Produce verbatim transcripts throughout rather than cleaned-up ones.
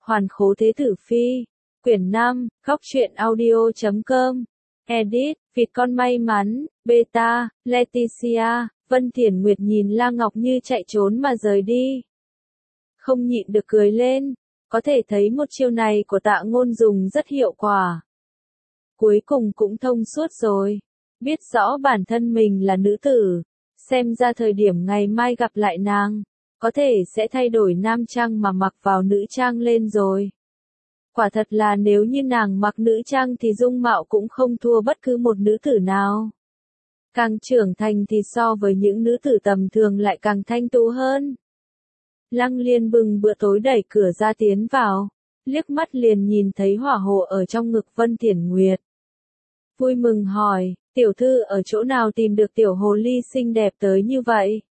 Hoàn Khố Thế Tử Phi. Quyển năm, góc truyện audio chấm com. Edit, vịt con may mắn, beta, Leticia. Vân Thiển Nguyệt nhìn La Ngọc Như chạy trốn mà rời đi. Không nhịn được cười lên, có thể thấy một chiêu này của Tạ Ngôn dùng rất hiệu quả. Cuối cùng cũng thông suốt rồi, biết rõ bản thân mình là nữ tử, xem ra thời điểm ngày mai gặp lại nàng, có thể sẽ thay đổi nam trang mà mặc vào nữ trang lên rồi. Quả thật là nếu như nàng mặc nữ trang thì dung mạo cũng không thua bất cứ một nữ tử nào. Càng trưởng thành thì so với những nữ tử tầm thường lại càng thanh tú hơn. Lăng Liên bưng bữa tối đẩy cửa ra tiến vào, liếc mắt liền nhìn thấy hỏa hồ ở trong ngực Vân Thiển Nguyệt. Vui mừng hỏi, tiểu thư ở chỗ nào tìm được tiểu hồ ly xinh đẹp tới như vậy?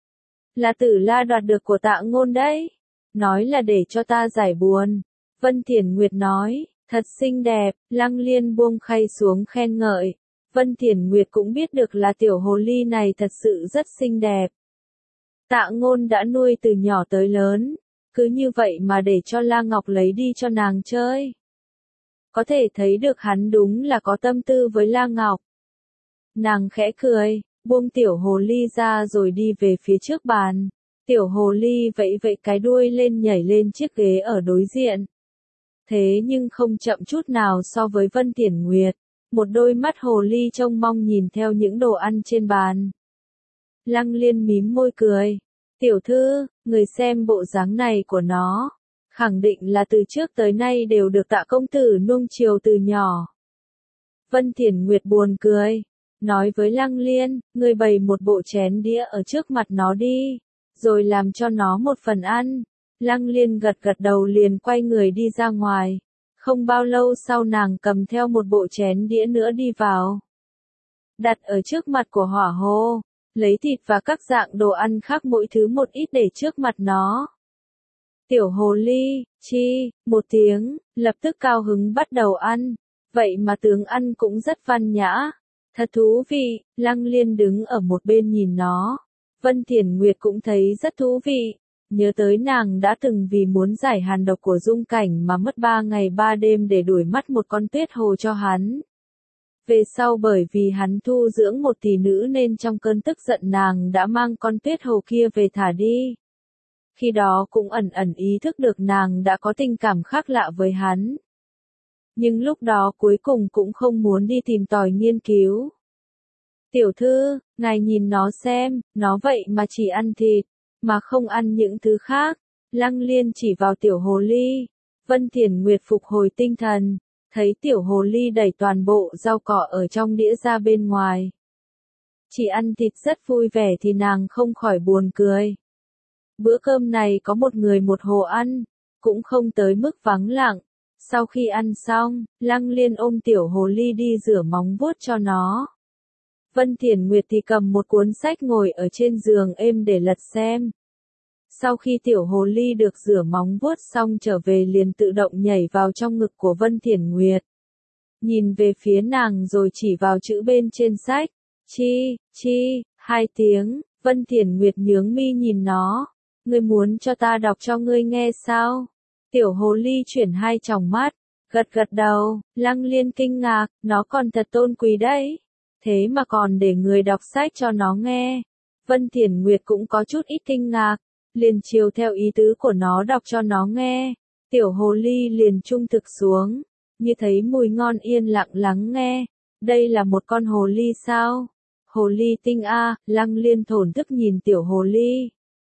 Là Tử La đoạt được của Tạ Ngôn đấy. Nói là để cho ta giải buồn. Vân Thiển Nguyệt nói, thật xinh đẹp. Lăng Liên buông khay xuống khen ngợi. Vân Thiển Nguyệt cũng biết được là tiểu hồ ly này thật sự rất xinh đẹp. Tạ Ngôn đã nuôi từ nhỏ tới lớn, cứ như vậy mà để cho La Ngọc lấy đi cho nàng chơi. Có thể thấy được hắn đúng là có tâm tư với La Ngọc. Nàng khẽ cười, buông tiểu hồ ly ra rồi đi về phía trước bàn. Tiểu hồ ly vẫy vẫy cái đuôi lên nhảy lên chiếc ghế ở đối diện. Thế nhưng không chậm chút nào so với Vân Thiển Nguyệt, một đôi mắt hồ ly trông mong nhìn theo những đồ ăn trên bàn. Lăng Liên mím môi cười, tiểu thư, người xem bộ dáng này của nó, khẳng định là từ trước tới nay đều được Tạ công tử nuông chiều từ nhỏ. Vân Thiển Nguyệt buồn cười, nói với Lăng Liên, người bày một bộ chén đĩa ở trước mặt nó đi, rồi làm cho nó một phần ăn. Lăng Liên gật gật đầu liền quay người đi ra ngoài. Không bao lâu sau nàng cầm theo một bộ chén đĩa nữa đi vào. Đặt ở trước mặt của hỏa hồ, lấy thịt và các dạng đồ ăn khác mỗi thứ một ít để trước mặt nó. Tiểu hồ ly, chi, một tiếng, lập tức cao hứng bắt đầu ăn. Vậy mà tướng ăn cũng rất văn nhã. Thật thú vị, Lăng Liên đứng ở một bên nhìn nó. Vân Thiển Nguyệt cũng thấy rất thú vị. Nhớ tới nàng đã từng vì muốn giải hàn độc của Dung Cảnh mà mất ba ngày ba đêm để đuổi mắt một con tuyết hồ cho hắn. Về sau bởi vì hắn thu dưỡng một tỷ nữ nên trong cơn tức giận nàng đã mang con tuyết hồ kia về thả đi. Khi đó cũng ẩn ẩn ý thức được nàng đã có tình cảm khác lạ với hắn. Nhưng lúc đó cuối cùng cũng không muốn đi tìm tòi nghiên cứu. Tiểu thư, ngài nhìn nó xem, nó vậy mà chỉ ăn thịt, mà không ăn những thứ khác. Lăng Liên chỉ vào tiểu hồ ly. Vân Thiển Nguyệt phục hồi tinh thần, thấy tiểu hồ ly đẩy toàn bộ rau cỏ ở trong đĩa ra bên ngoài. Chỉ ăn thịt rất vui vẻ thì nàng không khỏi buồn cười. Bữa cơm này có một người một hồ ăn, cũng không tới mức vắng lặng. Sau khi ăn xong, Lăng Liên ôm tiểu hồ ly đi rửa móng vuốt cho nó. Vân Thiển Nguyệt thì cầm một cuốn sách ngồi ở trên giường êm để lật xem. Sau khi tiểu hồ ly được rửa móng vuốt xong trở về liền tự động nhảy vào trong ngực của Vân Thiển Nguyệt. Nhìn về phía nàng rồi chỉ vào chữ bên trên sách. Chi, chi, hai tiếng, Vân Thiển Nguyệt nhướng mi nhìn nó. Ngươi muốn cho ta đọc cho ngươi nghe sao? Tiểu hồ ly chuyển hai tròng mắt, gật gật đầu. Lăng Liên kinh ngạc, nó còn thật tôn quý đấy. Thế mà còn để người đọc sách cho nó nghe. Vân Thiển Nguyệt cũng có chút ít kinh ngạc, liền chiều theo ý tứ của nó đọc cho nó nghe. Tiểu hồ ly liền trung thực xuống, như thấy mùi ngon yên lặng lắng nghe. Đây là một con hồ ly sao? Hồ ly tinh a, Lăng Liên thổn thức nhìn tiểu hồ ly.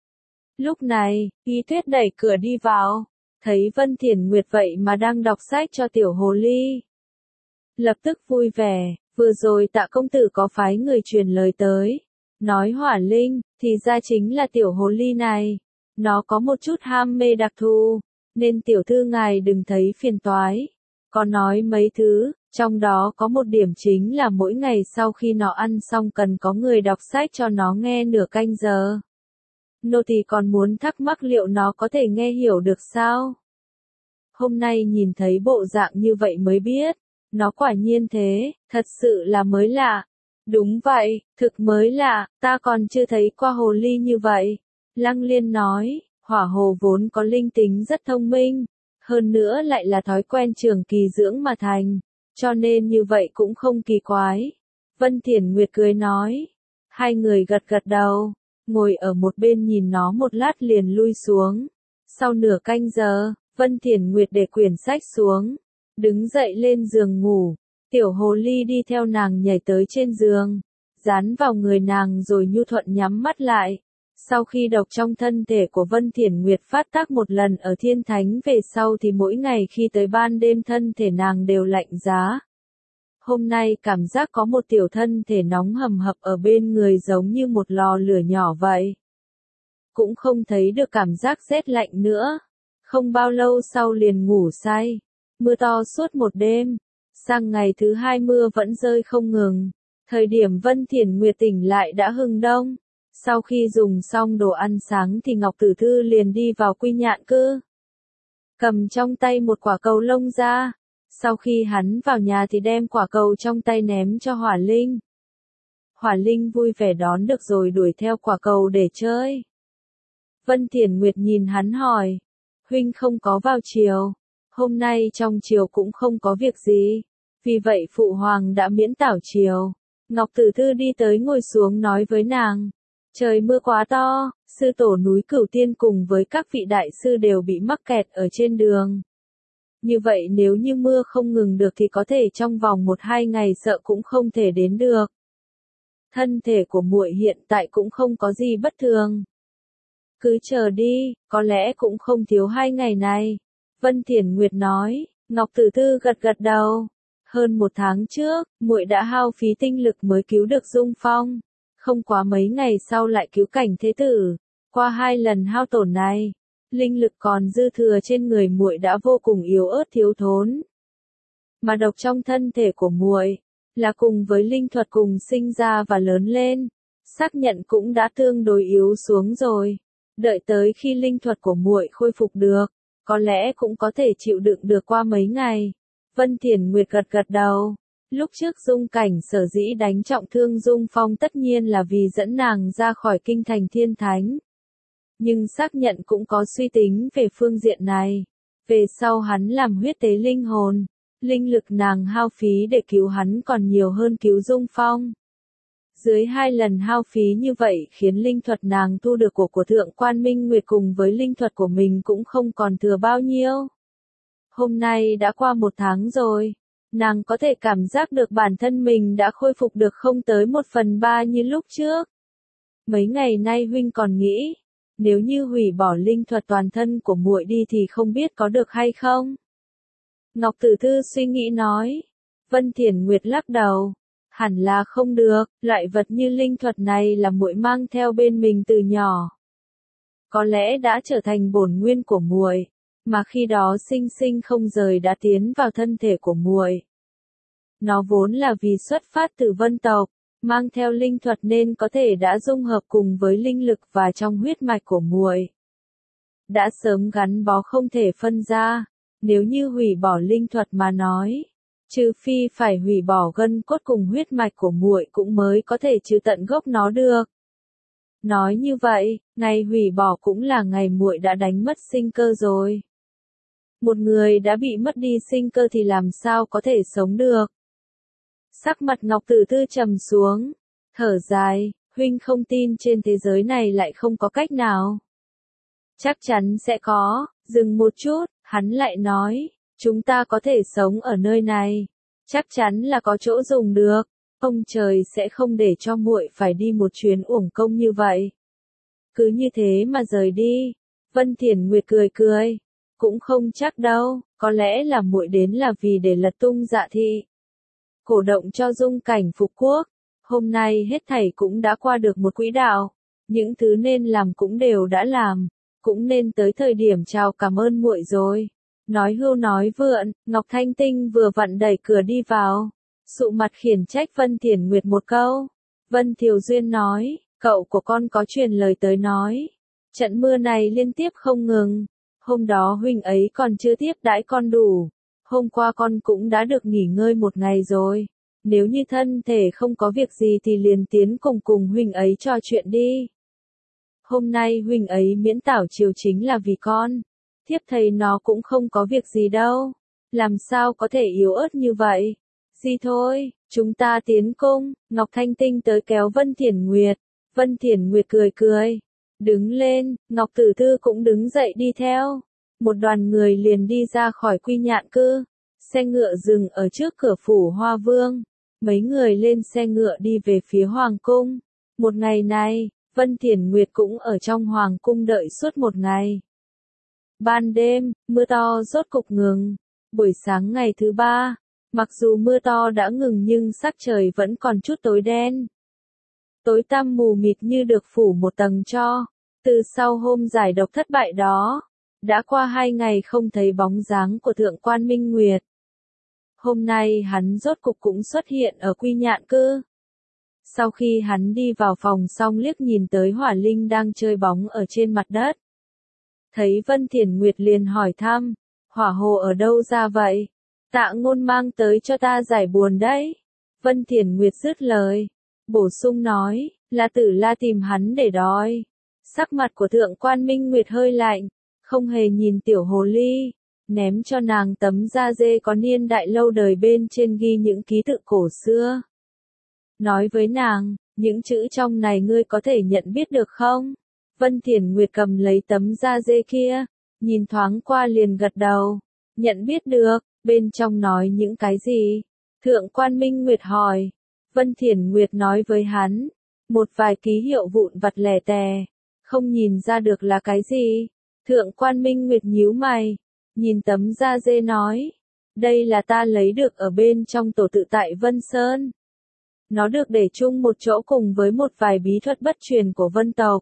Lúc này, Y Tuyết đẩy cửa đi vào, thấy Vân Thiển Nguyệt vậy mà đang đọc sách cho tiểu hồ ly. Lập tức vui vẻ. Vừa rồi Tạ công tử có phái người truyền lời tới, nói hỏa linh, thì ra chính là tiểu hồ ly này. Nó có một chút ham mê đặc thù, nên tiểu thư ngài đừng thấy phiền toái. Có nói mấy thứ, trong đó có một điểm chính là mỗi ngày sau khi nó ăn xong cần có người đọc sách cho nó nghe nửa canh giờ. Nô tỳ còn muốn thắc mắc liệu nó có thể nghe hiểu được sao? Hôm nay nhìn thấy bộ dạng như vậy mới biết. Nó quả nhiên thế, thật sự là mới lạ. Đúng vậy, thực mới lạ, ta còn chưa thấy qua hồ ly như vậy. Lăng Liên nói, hỏa hồ vốn có linh tính rất thông minh, Hơn nữa lại là thói quen trường kỳ dưỡng mà thành, cho nên như vậy cũng không kỳ quái. Vân Thiển Nguyệt cười nói. Hai người gật gật đầu, ngồi ở một bên nhìn nó một lát liền lui xuống. Sau nửa canh giờ, Vân Thiển Nguyệt để quyển sách xuống, đứng dậy lên giường ngủ. Tiểu hồ ly đi theo nàng nhảy tới trên giường, dán vào người nàng rồi nhu thuận nhắm mắt lại. Sau khi độc trong thân thể của Vân Thiển Nguyệt phát tác một lần ở thiên thánh về sau thì mỗi ngày khi tới ban đêm thân thể nàng đều lạnh giá. Hôm nay cảm giác có một tiểu thân thể nóng hầm hập ở bên người giống như một lò lửa nhỏ vậy. Cũng không thấy được cảm giác rét lạnh nữa. Không bao lâu sau liền ngủ say. Mưa to suốt một đêm. Sang ngày thứ hai mưa vẫn rơi không ngừng. Thời điểm Vân Thiển Nguyệt tỉnh lại đã hừng đông. Sau khi dùng xong đồ ăn sáng thì Ngọc Tử Thư liền đi vào Quy Nhạn Cư. Cầm trong tay một quả cầu lông ra. Sau khi hắn vào nhà thì đem quả cầu trong tay ném cho Hỏa Linh. Hỏa Linh vui vẻ đón được rồi đuổi theo quả cầu để chơi. Vân Thiển Nguyệt nhìn hắn hỏi. Huynh không có vào triều. Hôm nay trong triều cũng không có việc gì. Vì vậy Phụ Hoàng đã miễn tảo triều. Ngọc Tử Thư đi tới ngồi xuống nói với nàng. Trời mưa quá to, sư tổ núi Cửu Tiên cùng với các vị đại sư đều bị mắc kẹt ở trên đường. Như vậy nếu như mưa không ngừng được thì có thể trong vòng một hai ngày sợ cũng không thể đến được. Thân thể của muội hiện tại cũng không có gì bất thường. Cứ chờ đi, có lẽ cũng không thiếu hai ngày này. Vân Thiển Nguyệt nói. Ngọc Tử Thư gật gật đầu. Hơn một tháng trước, muội đã hao phí tinh lực mới cứu được Dung Phong. Không quá mấy ngày sau lại cứu Cảnh Thế Tử. Qua hai lần hao tổn này, linh lực còn dư thừa trên người muội đã vô cùng yếu ớt thiếu thốn. Mà độc trong thân thể của muội là cùng với linh thuật cùng sinh ra và lớn lên, xác nhận cũng đã tương đối yếu xuống rồi. Đợi tới khi linh thuật của muội khôi phục được, có lẽ cũng có thể chịu đựng được qua mấy ngày. Vân Thiển Nguyệt gật gật đầu. Lúc trước Dung Cảnh sở dĩ đánh trọng thương Dung Phong tất nhiên là vì dẫn nàng ra khỏi kinh thành thiên thánh. Nhưng xác nhận cũng có suy tính về phương diện này. Về sau hắn làm huyết tế linh hồn, linh lực nàng hao phí để cứu hắn còn nhiều hơn cứu Dung Phong. Dưới hai lần hao phí như vậy khiến linh thuật nàng thu được của của Thượng Quan Minh Nguyệt cùng với linh thuật của mình cũng không còn thừa bao nhiêu. Hôm nay đã qua một tháng rồi. Nàng có thể cảm giác được bản thân mình đã khôi phục được không tới một phần ba như lúc trước. Mấy ngày nay huynh còn nghĩ, nếu như hủy bỏ linh thuật toàn thân của muội đi thì không biết có được hay không? Ngọc Tử Thư suy nghĩ nói. Vân Thiển Nguyệt lắc đầu. Hẳn là không được, loại vật như linh thuật này là muội mang theo bên mình từ nhỏ. Có lẽ đã trở thành bổn nguyên của muội. Mà khi đó sinh sinh không rời đã tiến vào thân thể của muội. Nó vốn là vì xuất phát từ vân tộc, mang theo linh thuật nên có thể đã dung hợp cùng với linh lực và trong huyết mạch của muội. Đã sớm gắn bó không thể phân ra, nếu như hủy bỏ linh thuật mà nói, trừ phi phải hủy bỏ gân cốt cùng huyết mạch của muội cũng mới có thể trừ tận gốc nó được. Nói như vậy, ngày hủy bỏ cũng là ngày muội đã đánh mất sinh cơ rồi. Một người đã bị mất đi sinh cơ thì làm sao có thể sống được. Sắc mặt Ngọc Tử Thư trầm xuống, thở dài, huynh không tin trên thế giới này lại không có cách nào. Chắc chắn sẽ có, dừng một chút, hắn lại nói, chúng ta có thể sống ở nơi này, chắc chắn là có chỗ dùng được, ông trời sẽ không để cho muội phải đi một chuyến uổng công như vậy. Cứ như thế mà rời đi. Vân Thiển Nguyệt cười cười. Cũng không chắc đâu, có lẽ là muội đến là vì để lật tung Dạ Thị. Cổ động cho Dung Cảnh phục quốc. Hôm nay hết thảy cũng đã qua được một quỹ đạo. Những thứ nên làm cũng đều đã làm. Cũng nên tới thời điểm chào cảm ơn muội rồi. Nói hưu nói vượn, Ngọc Thanh Tinh vừa vặn đẩy cửa đi vào. Sụ mặt khiển trách Vân Thiển Nguyệt một câu. Vân Thiều Duyên nói, cậu của con có truyền lời tới nói. Trận mưa này liên tiếp không ngừng. Hôm đó huynh ấy còn chưa tiếp đãi con đủ. Hôm qua con cũng đã được nghỉ ngơi một ngày rồi. Nếu như thân thể không có việc gì thì liền tiến cùng cùng huynh ấy trò chuyện đi. Hôm nay huynh ấy miễn tảo triều chính là vì con. thiếp thấy nó cũng không có việc gì đâu. Làm sao có thể yếu ớt như vậy? Gì thôi, chúng ta tiến cung. Ngọc Thanh Tinh tới kéo Vân Thiển Nguyệt. Vân Thiển Nguyệt cười cười. Đứng lên, Ngọc Tử Thư cũng đứng dậy đi theo. Một đoàn người liền đi ra khỏi Quy Nhạn Cư. Xe ngựa dừng ở trước cửa phủ Hoa Vương. Mấy người lên xe ngựa đi về phía Hoàng Cung. Một ngày này, Vân Thiển Nguyệt cũng ở trong Hoàng Cung đợi suốt một ngày. Ban đêm, mưa to rốt cục ngừng. Buổi sáng ngày thứ ba, mặc dù mưa to đã ngừng nhưng sắc trời vẫn còn chút tối đen. Tối tăm mù mịt như được phủ một tầng tro. Từ sau hôm giải độc thất bại đó, đã qua hai ngày không thấy bóng dáng của Thượng quan Minh Nguyệt. Hôm nay hắn rốt cục cũng xuất hiện ở Quy Nhạn Cư. Sau khi hắn đi vào phòng xong liếc nhìn tới Hỏa Linh đang chơi bóng ở trên mặt đất. Thấy Vân Thiển Nguyệt liền hỏi thăm, Hỏa Hồ ở đâu ra vậy? Tạ Ngôn mang tới cho ta giải buồn đấy. Vân Thiển Nguyệt dứt lời, bổ sung nói, là Tử La tìm hắn để đòi. Sắc mặt của Thượng quan Minh Nguyệt hơi lạnh, không hề nhìn tiểu hồ ly, ném cho nàng tấm da dê có niên đại lâu đời bên trên ghi những ký tự cổ xưa. Nói với nàng, những chữ trong này ngươi có thể nhận biết được không? Vân Thiển Nguyệt cầm lấy tấm da dê kia, nhìn thoáng qua liền gật đầu, nhận biết được, bên trong nói những cái gì? Thượng quan Minh Nguyệt hỏi. Vân Thiển Nguyệt nói với hắn, một vài ký hiệu vụn vặt lẻ tè, không nhìn ra được là cái gì. Thượng quan Minh Nguyệt nhíu mày, nhìn tấm da dê nói, đây là ta lấy được ở bên trong tổ tự tại Vân Sơn. Nó được để chung một chỗ cùng với một vài bí thuật bất truyền của Vân tộc.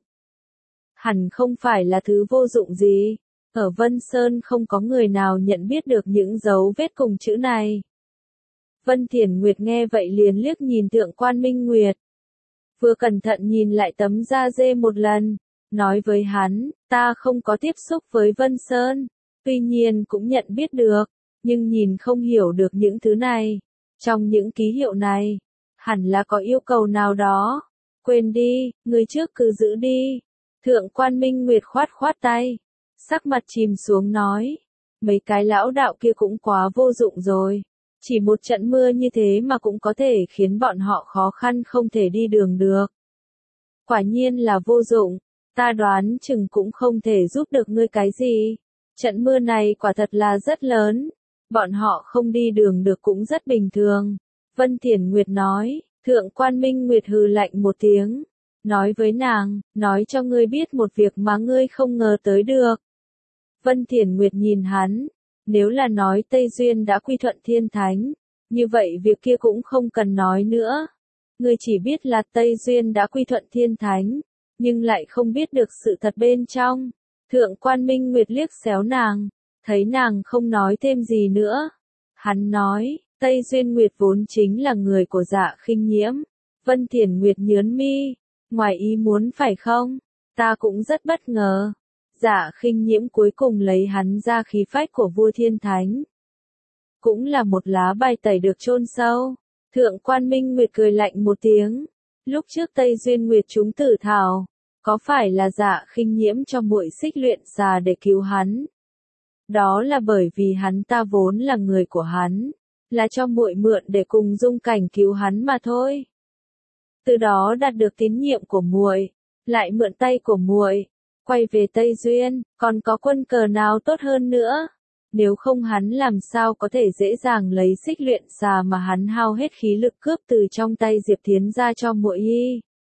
Hẳn không phải là thứ vô dụng gì. Ở Vân Sơn không có người nào nhận biết được những dấu vết cùng chữ này. Vân Thiển Nguyệt nghe vậy liền liếc nhìn Thượng quan Minh Nguyệt. Vừa cẩn thận nhìn lại tấm da dê một lần, nói với hắn, ta không có tiếp xúc với Vân Sơn, tuy nhiên cũng nhận biết được, nhưng nhìn không hiểu được những thứ này. Trong những ký hiệu này, hẳn là có yêu cầu nào đó. Quên đi, người trước cứ giữ đi. Thượng quan Minh Nguyệt khoát khoát tay, sắc mặt chìm xuống nói, mấy cái lão đạo kia cũng quá vô dụng rồi. Chỉ một trận mưa như thế mà cũng có thể khiến bọn họ khó khăn không thể đi đường được. Quả nhiên là vô dụng, ta đoán chừng cũng không thể giúp được ngươi cái gì. Trận mưa này quả thật là rất lớn, bọn họ không đi đường được cũng rất bình thường. Vân Thiển Nguyệt nói, Thượng quan Minh Nguyệt hừ lạnh một tiếng, nói với nàng, nói cho ngươi biết một việc mà ngươi không ngờ tới được. Vân Thiển Nguyệt nhìn hắn, nếu là nói Tây Duyên đã quy thuận Thiên Thánh, như vậy việc kia cũng không cần nói nữa. Ngươi chỉ biết là Tây Duyên đã quy thuận Thiên Thánh, nhưng lại không biết được sự thật bên trong. Thượng quan Minh Nguyệt liếc xéo nàng, thấy nàng không nói thêm gì nữa. Hắn nói, Tây Duyên Nguyệt vốn chính là người của Dạ Khinh Nhiễm. Vân Thiển Nguyệt nhớn mi, ngoài ý muốn phải không? Ta cũng rất bất ngờ. Dạ Khinh Nhiễm cuối cùng lấy hắn ra khí phách của vua Thiên Thánh. Cũng là một lá bài tẩy được chôn sâu. Thượng quan Minh Nguyệt cười lạnh một tiếng. Lúc trước Tây Duyên Nguyệt chúng tử thảo, có phải là Dạ Khinh Nhiễm cho muội xích luyện xà để cứu hắn? Đó là bởi vì hắn ta vốn là người của hắn, là cho muội mượn để cùng Dung Cảnh cứu hắn mà thôi. Từ đó đạt được tín nhiệm của muội, lại mượn tay của muội, quay về Tây Duyên, còn có quân cờ nào tốt hơn nữa? Nếu không hắn làm sao có thể dễ dàng lấy xích luyện xà mà hắn hao hết khí lực cướp từ trong tay Diệp Thiến ra cho muội y.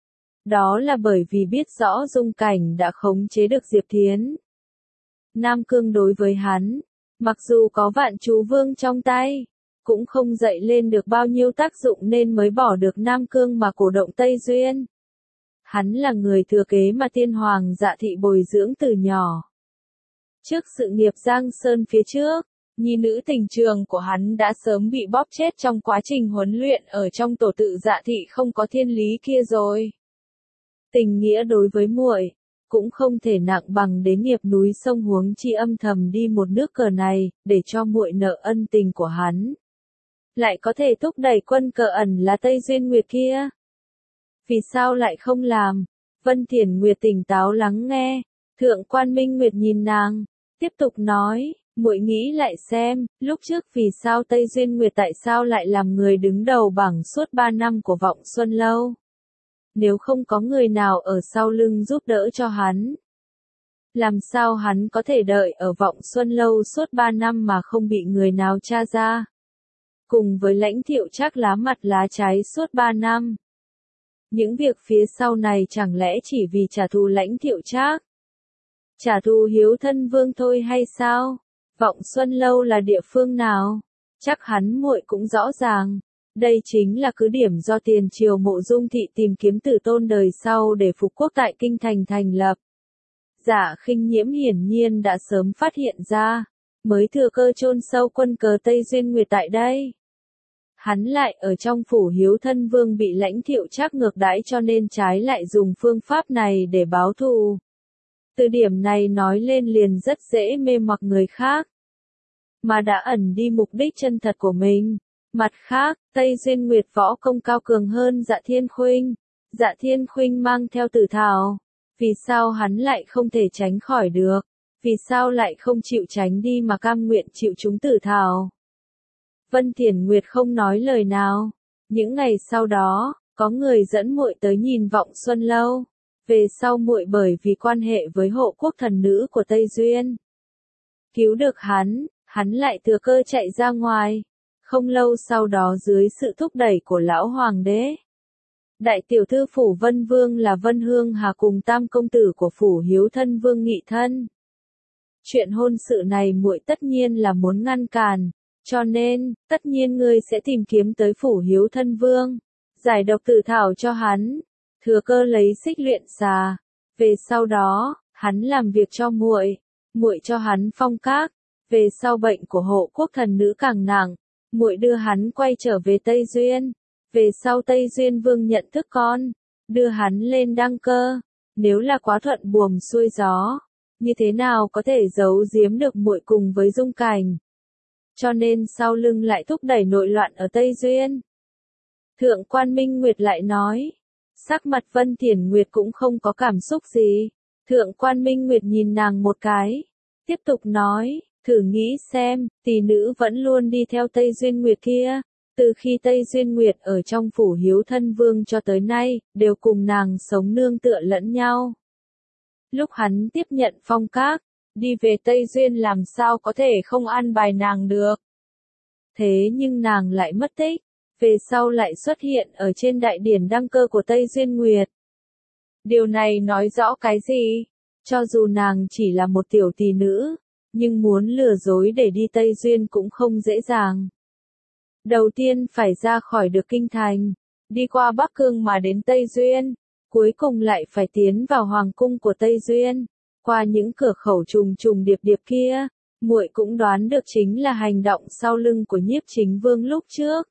Đó là bởi vì biết rõ Dung Cảnh đã khống chế được Diệp Thiến. Nam Cương đối với hắn, mặc dù có Vạn Chú Vương trong tay, cũng không dậy lên được bao nhiêu tác dụng nên mới bỏ được Nam Cương mà cổ động Tây Duyên. Hắn là người thừa kế mà Tiên Hoàng Dạ Thị bồi dưỡng từ nhỏ. Trước sự nghiệp Giang Sơn phía trước, nhi nữ tình trường của hắn đã sớm bị bóp chết trong quá trình huấn luyện ở trong tổ tự Dạ Thị không có thiên lý kia rồi. Tình nghĩa đối với muội cũng không thể nặng bằng đế nghiệp núi sông huống chi âm thầm đi một nước cờ này, để cho muội nợ ân tình của hắn. Lại có thể thúc đẩy quân cờ ẩn là Tây Duyên Nguyệt kia. Vì sao lại không làm? Vân Thiển Nguyệt tỉnh táo lắng nghe. Thượng quan Minh Nguyệt nhìn nàng, Tiếp tục nói, muội nghĩ lại xem, lúc trước vì sao Tây Duyên Nguyệt tại sao lại làm người đứng đầu bảng suốt ba năm của Vọng Xuân Lâu. Nếu không có người nào ở sau lưng giúp đỡ cho hắn, làm sao hắn có thể đợi ở Vọng Xuân Lâu suốt ba năm mà không bị người nào tra ra. Cùng với Lãnh Thiệu Trác lá mặt lá trái suốt ba năm. Những việc phía sau này chẳng lẽ chỉ vì trả thù Lãnh Thiệu Trác? Trả thù Hiếu Thân Vương thôi hay sao? Vọng Xuân Lâu là địa phương nào? Chắc hắn muội cũng rõ ràng. Đây chính là cứ điểm do tiền triều Mộ Dung Thị tìm kiếm tử tôn đời sau để phục quốc tại Kinh Thành thành lập. Dạ Khinh Nhiễm hiển nhiên đã sớm phát hiện ra, mới thừa cơ chôn sâu quân cờ Tây Duyên Nguyệt tại đây. Hắn lại ở trong phủ Hiếu Thân Vương bị Lãnh Thiệu Trác ngược đãi cho nên trái lại dùng phương pháp này để báo thù. Từ điểm này nói lên liền rất dễ mê hoặc người khác, mà đã ẩn đi mục đích chân thật của mình. Mặt khác, Tây Duyên Nguyệt võ công cao cường hơn Dạ Thiên Khuynh. Dạ Thiên Khuynh mang theo tử thảo. Vì sao hắn lại không thể tránh khỏi được? Vì sao lại không chịu tránh đi mà cam nguyện chịu chúng tử thảo? Vân Thiển Nguyệt không nói lời nào. Những ngày sau đó, có người dẫn muội tới nhìn Vọng Xuân Lâu. Về sau muội bởi vì quan hệ với hộ quốc thần nữ của Tây Duyên, cứu được hắn, hắn lại thừa cơ chạy ra ngoài. Không lâu sau đó dưới sự thúc đẩy của lão hoàng đế, đại tiểu thư phủ Vân Vương là Vân Hương Hà cùng tam công tử của phủ Hiếu Thân Vương nghị thân. Chuyện hôn sự này muội tất nhiên là muốn ngăn cản, cho nên, tất nhiên ngươi sẽ tìm kiếm tới phủ Hiếu Thân Vương, giải độc tử thảo cho hắn, thừa cơ lấy xích luyện xà. Về sau đó, hắn làm việc cho muội, muội cho hắn phong các. Về sau bệnh của hộ quốc thần nữ càng nặng, muội đưa hắn quay trở về Tây Duyên. Về sau Tây Duyên Vương nhận thức con, đưa hắn lên đăng cơ. Nếu là quá thuận buồm xuôi gió, như thế nào có thể giấu giếm được muội cùng với Dung Cảnh. Cho nên sau lưng lại thúc đẩy nội loạn ở Tây Duyên. Thượng quan Minh Nguyệt lại nói, sắc mặt Vân Thiển Nguyệt cũng không có cảm xúc gì. Thượng quan Minh Nguyệt nhìn nàng một cái, tiếp tục nói, thử nghĩ xem, tỷ nữ vẫn luôn đi theo Tây Duyên Nguyệt kia. Từ khi Tây Duyên Nguyệt ở trong phủ Hiếu Thân Vương cho tới nay, đều cùng nàng sống nương tựa lẫn nhau. Lúc hắn tiếp nhận phong các, đi về Tây Duyên làm sao có thể không an bài nàng được. Thế nhưng nàng lại mất tích, về sau lại xuất hiện ở trên đại điển đăng cơ của Tây Duyên Nguyệt. Điều này nói rõ cái gì? Cho dù nàng chỉ là một tiểu tỷ nữ, nhưng muốn lừa dối để đi Tây Duyên cũng không dễ dàng. Đầu tiên phải ra khỏi được kinh thành, đi qua Bắc Cương mà đến Tây Duyên, cuối cùng lại phải tiến vào hoàng cung của Tây Duyên, qua những cửa khẩu trùng trùng điệp điệp kia. Muội cũng đoán được chính là hành động sau lưng của Nhiếp Chính Vương lúc trước.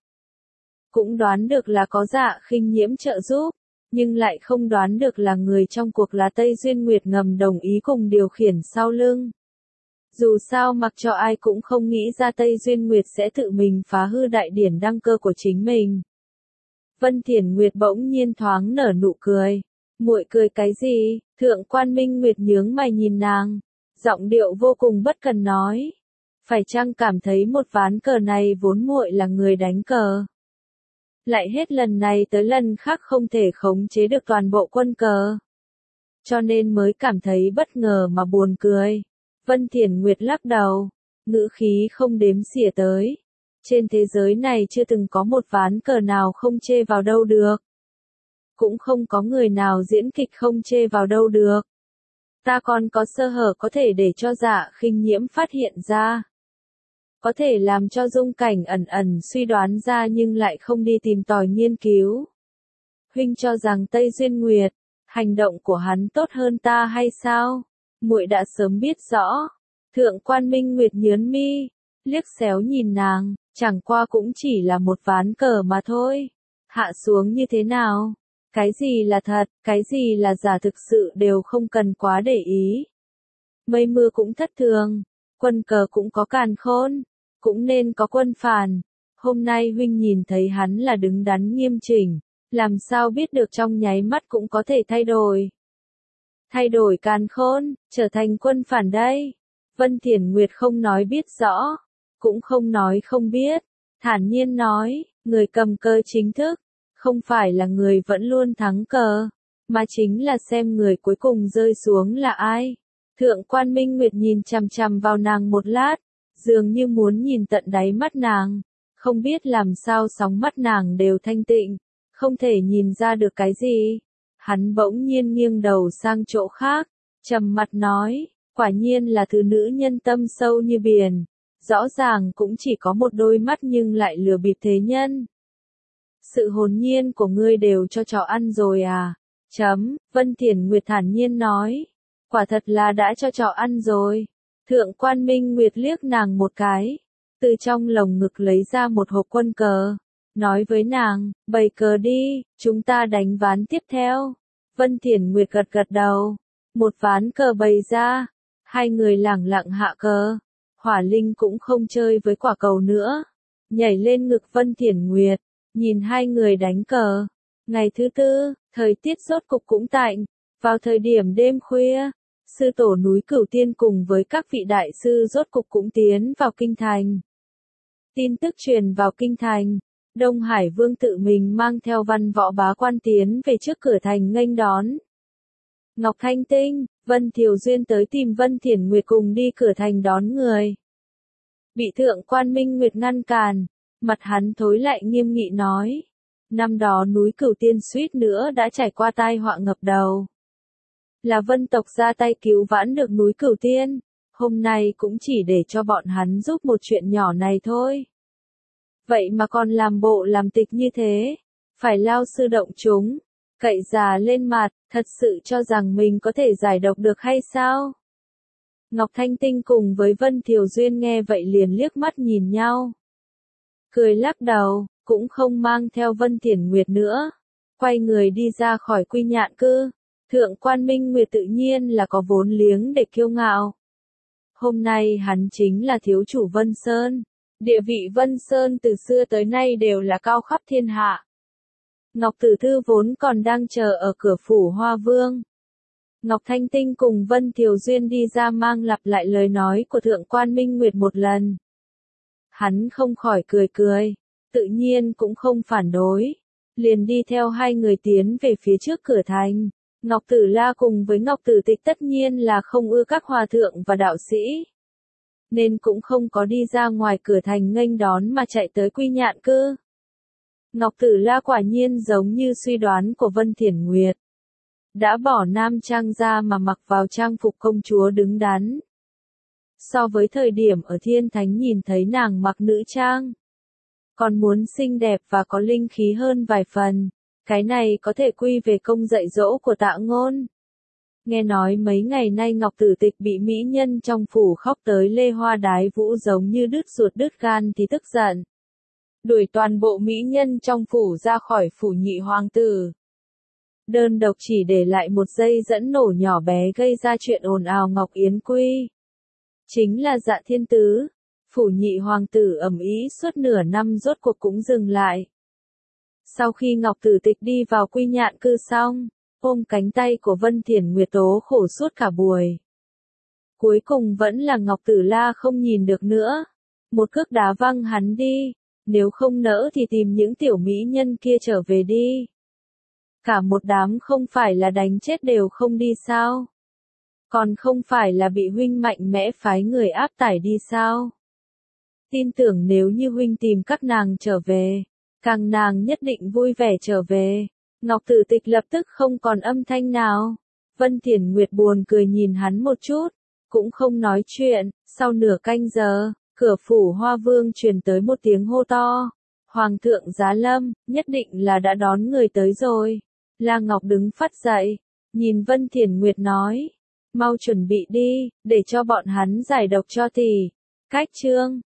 Cũng đoán được là có Dạ Khinh Nhiễm trợ giúp, nhưng lại không đoán được là người trong cuộc là Tây Duyên Nguyệt ngầm đồng ý cùng điều khiển sau lưng. Dù sao mặc cho ai cũng không nghĩ ra Tây Duyên Nguyệt sẽ tự mình phá hư đại điển đăng cơ của chính mình. Vân Thiển Nguyệt bỗng nhiên thoáng nở nụ cười. Muội cười cái gì? Thượng quan Minh Nguyệt nhướng mày nhìn nàng, giọng điệu vô cùng bất cần nói. Phải chăng cảm thấy một ván cờ này vốn muội là người đánh cờ, lại hết lần này tới lần khác không thể khống chế được toàn bộ quân cờ, cho nên mới cảm thấy bất ngờ mà buồn cười. Vân Thiển Nguyệt lắc đầu, ngữ khí không đếm xỉa tới. Trên thế giới này chưa từng có một ván cờ nào không chê vào đâu được. Cũng không có người nào diễn kịch không chê vào đâu được. Ta còn có sơ hở có thể để cho Dạ Khinh Nhiễm phát hiện ra. Có thể làm cho Dung Cảnh ẩn ẩn suy đoán ra nhưng lại không đi tìm tòi nghiên cứu. Huynh cho rằng Tây Duyên Nguyệt, hành động của hắn tốt hơn ta hay sao? Muội đã sớm biết rõ. Thượng quan Minh Nguyệt nhớn mi, liếc xéo nhìn nàng, chẳng qua cũng chỉ là một ván cờ mà thôi. Hạ xuống như thế nào? Cái gì là thật, cái gì là giả thực sự đều không cần quá để ý. Mây mưa cũng thất thường, quân cờ cũng có càn khôn, cũng nên có quân phản. Hôm nay huynh nhìn thấy hắn là đứng đắn nghiêm chỉnh, làm sao biết được trong nháy mắt cũng có thể thay đổi. Thay đổi càn khôn, trở thành quân phản đây. Vân Thiển Nguyệt không nói biết rõ, cũng không nói không biết, thản nhiên nói, người cầm cờ chính thức, không phải là người vẫn luôn thắng cờ, mà chính là xem người cuối cùng rơi xuống là ai. Thượng quan Minh Nguyệt nhìn chằm chằm vào nàng một lát, dường như muốn nhìn tận đáy mắt nàng, không biết làm sao sóng mắt nàng đều thanh tịnh, không thể nhìn ra được cái gì. Hắn bỗng nhiên nghiêng đầu sang chỗ khác, trầm mặt nói, quả nhiên là thứ nữ nhân tâm sâu như biển, rõ ràng cũng chỉ có một đôi mắt nhưng lại lừa bịp thế nhân. Sự hồn nhiên của ngươi đều cho chó ăn rồi à? Chấm, Vân Thiển Nguyệt thản nhiên nói, quả thật là đã cho chó ăn rồi. Thượng quan Minh Nguyệt liếc nàng một cái, từ trong lồng ngực lấy ra một hộp quân cờ, nói với nàng, bày cờ đi, chúng ta đánh ván tiếp theo. Vân Thiển Nguyệt gật gật đầu, một ván cờ bày ra, hai người lẳng lặng hạ cờ. Hỏa Linh cũng không chơi với quả cầu nữa, nhảy lên ngực Vân Thiển Nguyệt, nhìn hai người đánh cờ. Ngày thứ tư, thời tiết rốt cục cũng tạnh, vào thời điểm đêm khuya, sư tổ núi Cửu Tiên cùng với các vị đại sư rốt cục cũng tiến vào kinh thành. Tin tức truyền vào kinh thành, Đông Hải Vương tự mình mang theo văn võ bá quan tiến về trước cửa thành nghênh đón. Ngọc Thanh Tinh, Vân Thiều Duyên tới tìm Vân Thiển Nguyệt cùng đi cửa thành đón người. Bị thượng quan Minh Nguyệt ngăn cản, mặt hắn thối lại nghiêm nghị nói. Năm đó núi Cửu Tiên suýt nữa đã trải qua tai họa ngập đầu. Là Vân tộc ra tay cứu vãn được núi Cửu Tiên, hôm nay cũng chỉ để cho bọn hắn giúp một chuyện nhỏ này thôi. Vậy mà còn làm bộ làm tịch như thế, phải lao sư động chúng, cậy già lên mặt, thật sự cho rằng mình có thể giải độc được hay sao? Ngọc Thanh Tinh cùng với Vân Thiều Duyên nghe vậy liền liếc mắt nhìn nhau. Cười lắc đầu, cũng không mang theo Vân Thiển Nguyệt nữa, quay người đi ra khỏi Quy Nhạn Cư. Thượng quan Minh Nguyệt tự nhiên là có vốn liếng để kiêu ngạo. Hôm nay hắn chính là thiếu chủ Vân Sơn, địa vị Vân Sơn từ xưa tới nay đều là cao khắp thiên hạ. Ngọc Tử Thư vốn còn đang chờ ở cửa phủ Hoa Vương. Ngọc Thanh Tinh cùng Vân Thiều Duyên đi ra mang lặp lại lời nói của Thượng quan Minh Nguyệt một lần. Hắn không khỏi cười cười, tự nhiên cũng không phản đối, liền đi theo hai người tiến về phía trước cửa thành. Ngọc Tử La cùng với Ngọc Tử Tịch tất nhiên là không ưa các hòa thượng và đạo sĩ, nên cũng không có đi ra ngoài cửa thành nghênh đón mà chạy tới Quy Nhạn Cư. Ngọc Tử La quả nhiên giống như suy đoán của Vân Thiển Nguyệt, đã bỏ nam trang ra mà mặc vào trang phục công chúa đứng đắn. So với thời điểm ở Thiên Thánh nhìn thấy nàng mặc nữ trang, còn muốn xinh đẹp và có linh khí hơn vài phần. Cái này có thể quy về công dạy dỗ của Tạ Ngôn. Nghe nói mấy ngày nay Ngọc Tử Tịch bị mỹ nhân trong phủ khóc tới lê hoa đái vũ giống như đứt ruột đứt gan thì tức giận. Đuổi toàn bộ mỹ nhân trong phủ ra khỏi phủ nhị hoàng tử. Đơn độc chỉ để lại một dây dẫn nổ nhỏ bé gây ra chuyện ồn ào Ngọc Yến Quy. Chính là Dạ Thiên Tứ. Phủ nhị hoàng tử ầm ĩ suốt nửa năm rốt cuộc cũng dừng lại. Sau khi Ngọc Tử Tịch đi vào Quy Nhạn Cư xong, ôm cánh tay của Vân Thiển Nguyệt tố khổ suốt cả buổi. Cuối cùng vẫn là Ngọc Tử La không nhìn được nữa. Một cước đá văng hắn đi, nếu không nỡ thì tìm những tiểu mỹ nhân kia trở về đi. Cả một đám không phải là đánh chết đều không đi sao? Còn không phải là bị huynh mạnh mẽ phái người áp tải đi sao? Tin tưởng nếu như huynh tìm các nàng trở về, càng nàng nhất định vui vẻ trở về. Ngọc Tử Tịch lập tức không còn âm thanh nào. Vân Thiển Nguyệt buồn cười nhìn hắn một chút, cũng không nói chuyện. Sau nửa canh giờ, cửa phủ Hoa Vương truyền tới một tiếng hô to. Hoàng thượng giá lâm, nhất định là đã đón người tới rồi. La Ngọc đứng phắt dậy, nhìn Vân Thiển Nguyệt nói, mau chuẩn bị đi, để cho bọn hắn giải độc cho tỷ. Cách chương